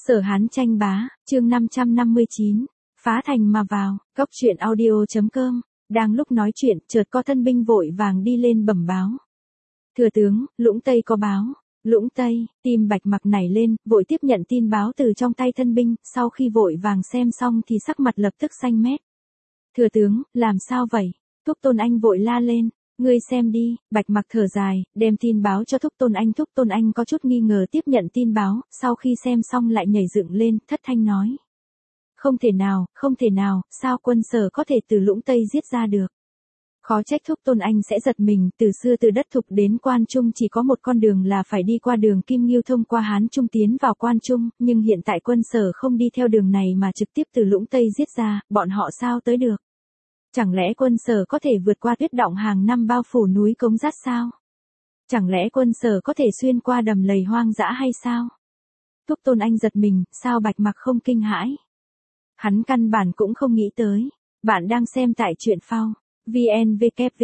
Sở Hán tranh bá, chương 559, phá thành mà vào, Cốc truyện audio.com, đang lúc nói chuyện, chợt có thân binh vội vàng đi lên bẩm báo. Thừa tướng, Lũng Tây có báo. Lũng Tây, tim Bạch Mặc nảy lên, vội tiếp nhận tin báo từ trong tay thân binh, sau khi vội vàng xem xong thì sắc mặt lập tức xanh mét. Thừa tướng, làm sao vậy? Thúc Tôn Anh vội la lên. Ngươi xem đi, Bạch Mặc thở dài, đem tin báo cho Thúc Tôn Anh. Thúc Tôn Anh có chút nghi ngờ tiếp nhận tin báo, sau khi xem xong lại nhảy dựng lên, thất thanh nói. Không thể nào, sao quân Sở có thể từ Lũng Tây giết ra được? Khó trách Thúc Tôn Anh sẽ giật mình, từ xưa từ đất Thục đến Quan Trung chỉ có một con đường là phải đi qua đường Kim Ngưu thông qua Hán Trung tiến vào Quan Trung, nhưng hiện tại quân Sở không đi theo đường này mà trực tiếp từ Lũng Tây giết ra, bọn họ sao tới được? Chẳng lẽ quân Sở có thể vượt qua tuyết động hàng năm bao phủ núi Cống Dát sao? Chẳng lẽ quân Sở có thể xuyên qua đầm lầy hoang dã hay sao? Thúc Tôn Anh giật mình, sao Bạch Mặc không kinh hãi? Hắn căn bản cũng không nghĩ tới. Bạn đang xem tại truyện phao. VN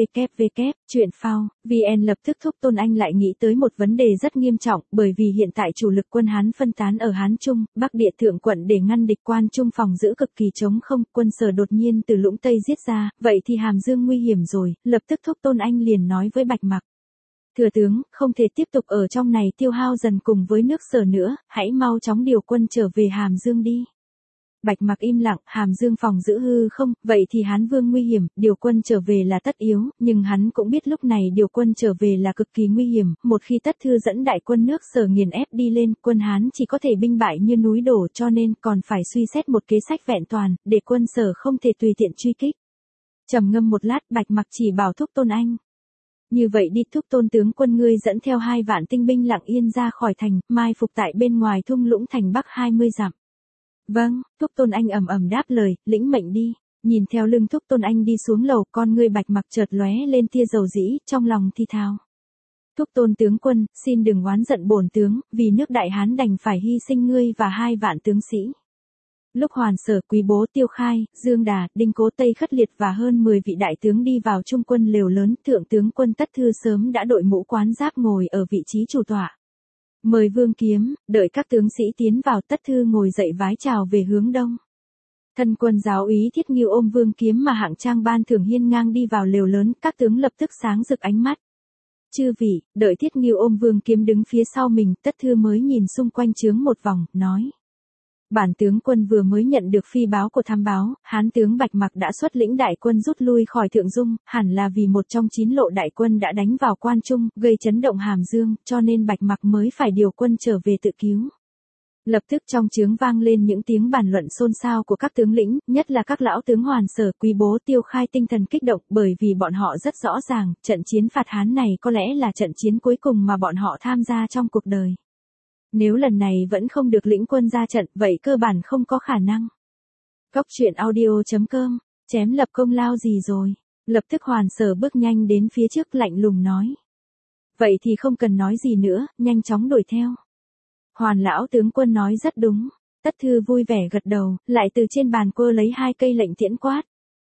truyện phao, VN lập tức Thúc Tôn Anh lại nghĩ tới một vấn đề rất nghiêm trọng, bởi vì hiện tại chủ lực quân Hán phân tán ở Hán Trung, Bắc Địa Thượng quận để ngăn địch Quan Trung phòng giữ cực kỳ trống không, quân Sở đột nhiên từ Lũng Tây giết ra, vậy thì Hàm Dương nguy hiểm rồi, lập tức Thúc Tôn Anh liền nói với Bạch Mặc. Thừa tướng, không thể tiếp tục ở trong này tiêu hao dần cùng với nước Sở nữa, hãy mau chóng điều quân trở về Hàm Dương đi. Bạch Mặc im lặng, Hàm Dương phòng giữ hư không, vậy thì Hán Vương nguy hiểm, điều quân trở về là tất yếu, nhưng hắn cũng biết lúc này điều quân trở về là cực kỳ nguy hiểm, một khi Tất Thư dẫn đại quân nước Sở nghiền ép đi lên, quân Hán chỉ có thể binh bại như núi đổ, cho nên còn phải suy xét một kế sách vẹn toàn, để quân Sở không thể tùy tiện truy kích. Trầm ngâm một lát, Bạch Mặc chỉ bảo Thúc Tôn Anh. Như vậy đi, Thúc Tôn tướng quân ngươi dẫn theo 2 vạn tinh binh lặng yên ra khỏi thành, mai phục tại bên ngoài thung lũng thành Bắc 20 dặm. Vâng, Thúc Tôn Anh ầm ầm đáp lời, lĩnh mệnh đi. Nhìn theo lưng Thúc Tôn Anh đi xuống lầu, con ngươi Bạch Mặc chợt lóe lên tia dầu dĩ, trong lòng thi thào. Thúc Tôn tướng quân, xin đừng oán giận bổn tướng, vì nước Đại Hán đành phải hy sinh ngươi và 2 vạn tướng sĩ. Lúc Hoàn Sở, Quý Bố, Tiêu Khai, Dương Đà, Đinh Cố, Tây Khất Liệt và hơn 10 vị đại tướng đi vào trung quân lều lớn, thượng tướng quân Tất Thư sớm đã đội mũ quán giáp ngồi ở vị trí chủ tọa. Mời Vương Kiếm, đợi các tướng sĩ tiến vào, Tất Thư ngồi dậy vái chào về hướng đông. Thân quân giáo úy Thiết Ngưu ôm Vương Kiếm mà hạng trang ban thưởng hiên ngang đi vào lều lớn, các tướng lập tức sáng rực ánh mắt. Chư vị, đợi Thiết Ngưu ôm Vương Kiếm đứng phía sau mình, Tất Thư mới nhìn xung quanh trướng một vòng, nói. Bản tướng quân vừa mới nhận được phi báo của thám báo, Hán tướng Bạch Mặc đã xuất lĩnh đại quân rút lui khỏi Thượng Dung, hẳn là vì một trong 9 lộ đại quân đã đánh vào Quan Trung, gây chấn động Hàm Dương, cho nên Bạch Mặc mới phải điều quân trở về tự cứu. Lập tức trong trướng vang lên những tiếng bàn luận xôn xao của các tướng lĩnh, nhất là các lão tướng Hoàn Sở, Quý Bố, Tiêu Khai tinh thần kích động, bởi vì bọn họ rất rõ ràng, trận chiến phạt Hán này có lẽ là trận chiến cuối cùng mà bọn họ tham gia trong cuộc đời. Nếu lần này vẫn không được lĩnh quân ra trận, vậy cơ bản không có khả năng. Cốc truyện audio.com, chém lập công lao gì rồi? Lập tức Hoàn Sở bước nhanh đến phía trước lạnh lùng nói. Vậy thì không cần nói gì nữa, nhanh chóng đuổi theo. Hoàn lão tướng quân nói rất đúng. Tất Thư vui vẻ gật đầu, lại từ trên bàn quơ lấy 2 cây lệnh tiễn quát.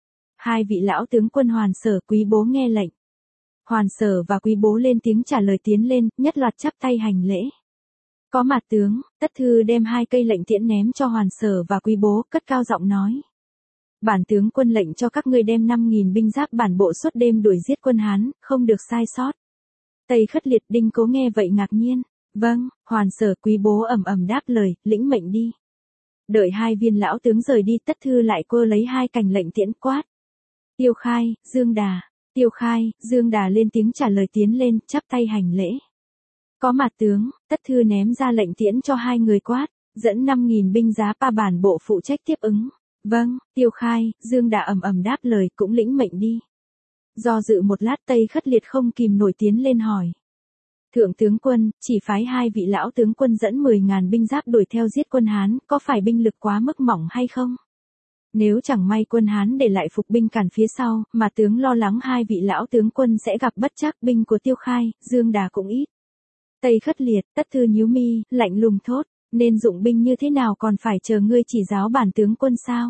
2 vị lão tướng quân Hoàn Sở, Quý Bố nghe lệnh. Hoàn Sở và Quý Bố lên tiếng trả lời tiến lên, nhất loạt chắp tay hành lễ. Có mặt tướng, Tất Thư đem 2 cây lệnh tiễn ném cho Hoàn Sở và Quý Bố, cất cao giọng nói. Bản tướng quân lệnh cho các ngươi đem 5.000 binh giáp bản bộ suốt đêm đuổi giết quân Hán, không được sai sót. Tây Khất Liệt, Đinh Cố nghe vậy ngạc nhiên. Vâng, Hoàn Sở, Quý Bố ầm ầm đáp lời, lĩnh mệnh đi. Đợi 2 viên lão tướng rời đi, Tất Thư lại quơ lấy 2 cành lệnh tiễn quát. Tiêu Khai, Dương Đà. Tiêu Khai, Dương Đà lên tiếng trả lời tiến lên, chắp tay hành lễ. Có mặt tướng, Tất Thư ném ra lệnh tiễn cho 2 người quát, dẫn 5.000 binh giá pa bản bộ phụ trách tiếp ứng. Vâng, Tiêu Khai, Dương Đà ầm ầm đáp lời, cũng lĩnh mệnh đi. Do dự một lát, Tây Khất Liệt không kìm nổi tiến lên hỏi. Thượng tướng quân, chỉ phái 2 vị lão tướng quân dẫn 10.000 binh giáp đuổi theo giết quân Hán, có phải binh lực quá mức mỏng hay không? Nếu chẳng may quân Hán để lại phục binh cản phía sau, mà tướng lo lắng 2 vị lão tướng quân sẽ gặp bất trắc, binh của Tiêu Khai, Dương Đà cũng ít. Tây Khất Liệt, Tất Thư nhíu mi, lạnh lùng thốt, nên dụng binh như thế nào còn phải chờ ngươi chỉ giáo bản tướng quân sao?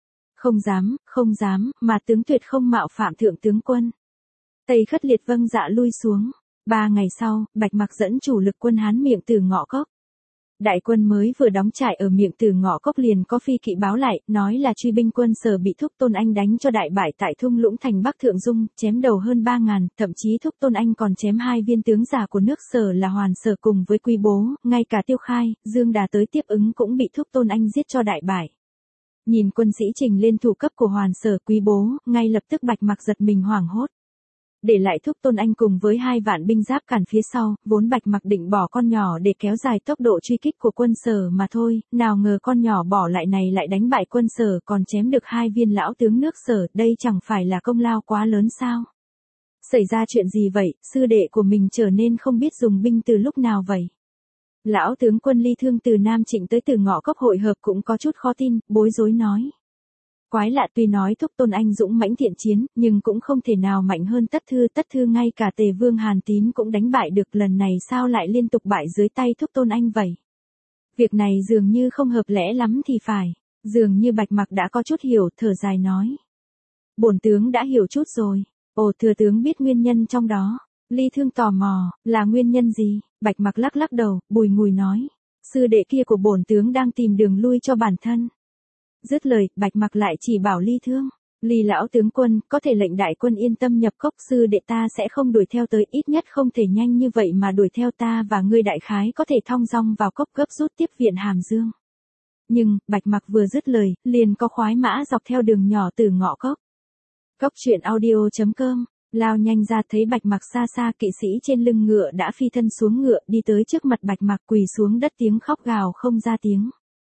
Không dám, mà tướng tuyệt không mạo phạm thượng tướng quân. Tây Khất Liệt vâng dạ lui xuống. 3 ngày sau, Bạch Mặc dẫn chủ lực quân Hán miệng từ ngõ cốc. Đại quân mới vừa đóng trại ở miệng Tử Ngọ Cốc liền có phi kỵ báo lại, nói là truy binh quân Sở bị Thúc Tôn Anh đánh cho đại bại tại thung lũng thành Bắc Thượng Dung, chém đầu hơn 3.000, thậm chí Thúc Tôn Anh còn chém 2 viên tướng giả của nước Sở là Hoàn Sở cùng với Quý Bố, ngay cả Tiêu Khai, Dương Đà tới tiếp ứng cũng bị Thúc Tôn Anh giết cho đại bại. Nhìn quân sĩ trình lên thủ cấp của Hoàn Sở, Quý Bố, ngay lập tức Bạch Mặc giật mình hoảng hốt. Để lại Thúc Tôn Anh cùng với 2 vạn binh giáp cản phía sau, vốn Bạch Mặc định bỏ con nhỏ để kéo dài tốc độ truy kích của quân Sở mà thôi, nào ngờ con nhỏ bỏ lại này lại đánh bại quân Sở còn chém được 2 viên lão tướng nước Sở, đây chẳng phải là công lao quá lớn sao? Xảy ra chuyện gì vậy, sư đệ của mình trở nên không biết dùng binh từ lúc nào vậy? Lão tướng quân Ly Thương từ Nam Trịnh tới Tử Ngọ Cốc hội hợp cũng có chút khó tin, bối rối nói. Quái lạ, tuy nói Thúc Tôn Anh dũng mãnh thiện chiến, nhưng cũng không thể nào mạnh hơn Tất Thư ngay cả Tề Vương Hàn Tín cũng đánh bại được, lần này sao lại liên tục bại dưới tay Thúc Tôn Anh vậy? Việc này dường như không hợp lẽ lắm thì phải, dường như Bạch Mặc đã có chút hiểu, thở dài nói. Bổn tướng đã hiểu chút rồi, ồ thừa tướng biết nguyên nhân trong đó. Ly Thương tò mò, là nguyên nhân gì? Bạch Mặc lắc lắc đầu, bùi ngùi nói. Sư đệ kia của bổn tướng đang tìm đường lui cho bản thân. Dứt lời, Bạch Mặc lại chỉ bảo Ly Thương. Ly lão tướng quân, có thể lệnh đại quân yên tâm nhập cốc, sư đệ ta sẽ không đuổi theo tới, ít nhất không thể nhanh như vậy mà đuổi theo ta, và ngươi đại khái có thể thong dong vào cốc gấp rút tiếp viện Hàm Dương. Nhưng, Bạch Mặc vừa dứt lời, liền có khoái mã dọc theo đường nhỏ Tử Ngọ Cốc. Cốc truyện audio.com lao nhanh ra, thấy Bạch Mặc xa xa, kỵ sĩ trên lưng ngựa đã phi thân xuống ngựa, đi tới trước mặt Bạch Mặc, quỳ xuống đất, tiếng khóc gào không ra tiếng.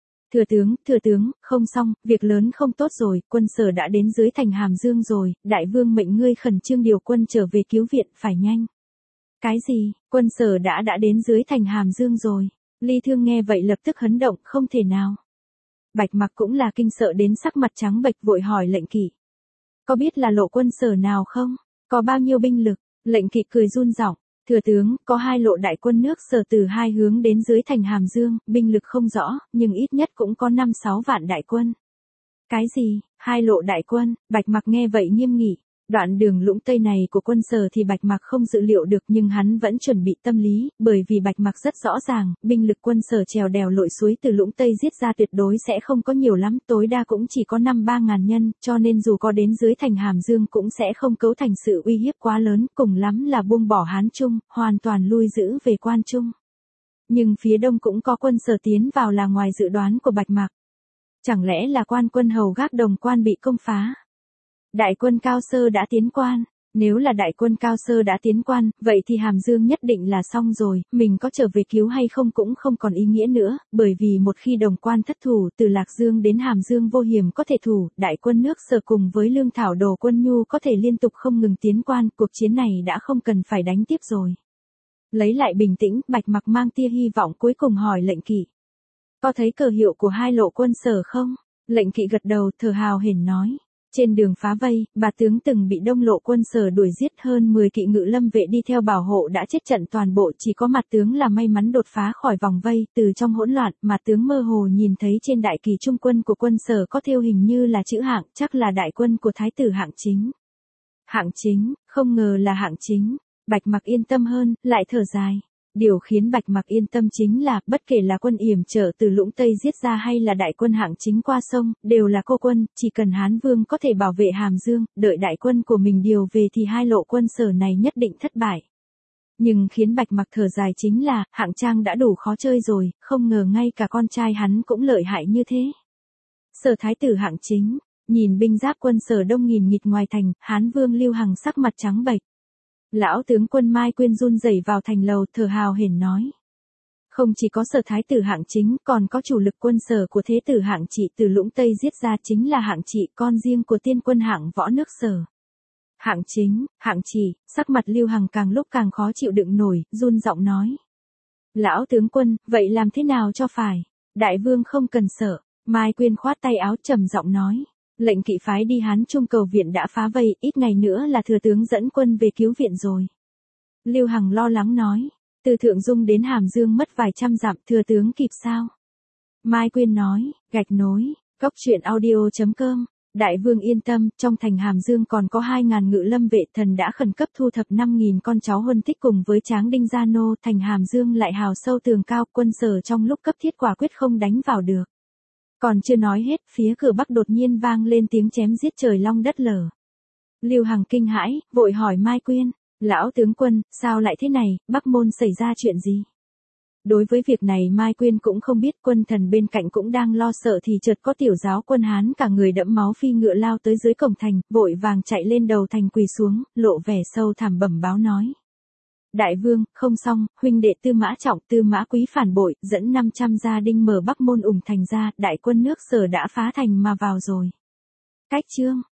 Thừa tướng, không xong, việc lớn không tốt rồi, quân Sở đã đến dưới thành Hàm Dương rồi, đại vương mệnh ngươi khẩn trương điều quân trở về cứu viện, phải nhanh. Cái gì, quân Sở đã đến dưới thành Hàm Dương rồi? Ly Thương nghe vậy lập tức hấn động, không thể nào. Bạch Mặc cũng là kinh sợ đến sắc mặt trắng bệch, vội hỏi lệnh kỵ. Có biết là lộ quân Sở nào không? Có bao nhiêu binh lực? Lệnh kỵ cười run giọng. Thừa tướng, có 2 lộ đại quân nước Sở từ 2 hướng đến dưới thành Hàm Dương, binh lực không rõ, nhưng ít nhất cũng có 5-6 vạn đại quân. Cái gì, 2 lộ đại quân? Bạch Mặc nghe vậy nghiêm nghị. Đoạn đường lũng Tây này của quân Sở thì Bạch Mặc không dự liệu được, nhưng hắn vẫn chuẩn bị tâm lý, bởi vì Bạch Mặc rất rõ ràng, binh lực quân Sở trèo đèo lội suối từ lũng Tây giết ra tuyệt đối sẽ không có nhiều lắm, tối đa cũng chỉ có 5-3 ngàn nhân, cho nên dù có đến dưới thành Hàm Dương cũng sẽ không cấu thành sự uy hiếp quá lớn, cùng lắm là buông bỏ Hán Trung, hoàn toàn lui giữ về Quan Trung. Nhưng phía đông cũng có quân Sở tiến vào là ngoài dự đoán của Bạch Mặc. Chẳng lẽ là Quan quân hầu gác Đồng Quan bị công phá? Đại quân Cao Sơ đã tiến Quan, nếu là đại quân Cao Sơ đã tiến Quan, vậy thì Hàm Dương nhất định là xong rồi, mình có trở về cứu hay không cũng không còn ý nghĩa nữa, bởi vì một khi Đồng Quan thất thủ, từ Lạc Dương đến Hàm Dương vô hiểm có thể thủ, đại quân nước Sở cùng với lương thảo đồ quân nhu có thể liên tục không ngừng tiến Quan, cuộc chiến này đã không cần phải đánh tiếp rồi. Lấy lại bình tĩnh, Bạch Mặc mang tia hy vọng cuối cùng hỏi lệnh kỵ. Có thấy cờ hiệu của 2 lộ quân Sở không? Lệnh kỵ gật đầu, thở hào hển nói. Trên đường phá vây, bà tướng từng bị đông lộ quân Sở đuổi giết, hơn 10 kỵ ngự lâm vệ đi theo bảo hộ đã chết trận toàn bộ, chỉ có mặt tướng là may mắn đột phá khỏi vòng vây, từ trong hỗn loạn, mà tướng mơ hồ nhìn thấy trên đại kỳ trung quân của quân Sở có thêu hình như là chữ Hạng, chắc là đại quân của thái tử Hạng Chính. Hạng Chính, không ngờ là Hạng Chính. Bạch Mặc yên tâm hơn, lại thở dài. Điều khiến Bạch Mặc yên tâm chính là, bất kể là quân yểm trở từ lũng Tây giết ra hay là đại quân Hạng Chính qua sông, đều là cô quân, chỉ cần Hán Vương có thể bảo vệ Hàm Dương, đợi đại quân của mình điều về thì 2 lộ quân Sở này nhất định thất bại. Nhưng khiến Bạch Mặc thở dài chính là, Hạng Trang đã đủ khó chơi rồi, không ngờ ngay cả con trai hắn cũng lợi hại như thế. Sở thái tử Hạng Chính, nhìn binh giáp quân Sở đông nghìn nghịt ngoài thành, Hán Vương Lưu Hằng sắc mặt trắng bệch. Lão tướng quân Mai Quyên run rẩy vào thành lầu, thở hào hển nói. Không chỉ có Sở thái tử Hạng Chính, còn có chủ lực quân Sở của thế tử Hạng Trị từ lũng Tây giết ra chính là Hạng Trị, con riêng của tiên quân Hạng Võ nước Sở. Hạng Chính, Hạng Trị, sắc mặt Lưu Hằng càng lúc càng khó chịu đựng nổi, run giọng nói. Lão tướng quân, vậy làm thế nào cho phải? Đại vương không cần sợ. Mai Quyên khoát tay áo trầm giọng nói. Lệnh kỵ phái đi Hán Trung cầu viện đã phá vây, ít ngày nữa là thừa tướng dẫn quân về cứu viện rồi. Lưu Hằng lo lắng nói. Từ Thượng Dung đến Hàm Dương mất vài trăm dặm, thừa tướng kịp sao? Mai Quyên nói, gạch nối, cốc truyện audio.com Đại vương yên tâm, trong thành Hàm Dương còn có 2.000 ngự lâm vệ, thần đã khẩn cấp thu thập 5.000 con cháu Huân Tích cùng với Tráng Đinh Gia Nô, thành Hàm Dương lại hào sâu tường cao, quân Sở trong lúc cấp thiết quả quyết không đánh vào được. Còn chưa nói hết, phía cửa Bắc đột nhiên vang lên tiếng chém giết trời long đất lở. Lưu Hằng kinh hãi, vội hỏi Mai Quyên, lão tướng quân, sao lại thế này, Bắc Môn xảy ra chuyện gì? Đối với việc này Mai Quyên cũng không biết, quân thần bên cạnh cũng đang lo sợ thì chợt có tiểu giáo quân Hán cả người đẫm máu phi ngựa lao tới dưới cổng thành, vội vàng chạy lên đầu thành quỳ xuống, lộ vẻ sâu thẳm bẩm báo nói. Đại vương, không xong, huynh đệ Tư Mã Trọng, Tư Mã Quý phản bội, dẫn 500 gia đinh mở Bắc Môn ủng thành ra, đại quân nước Sở đã phá thành mà vào rồi. Cách chương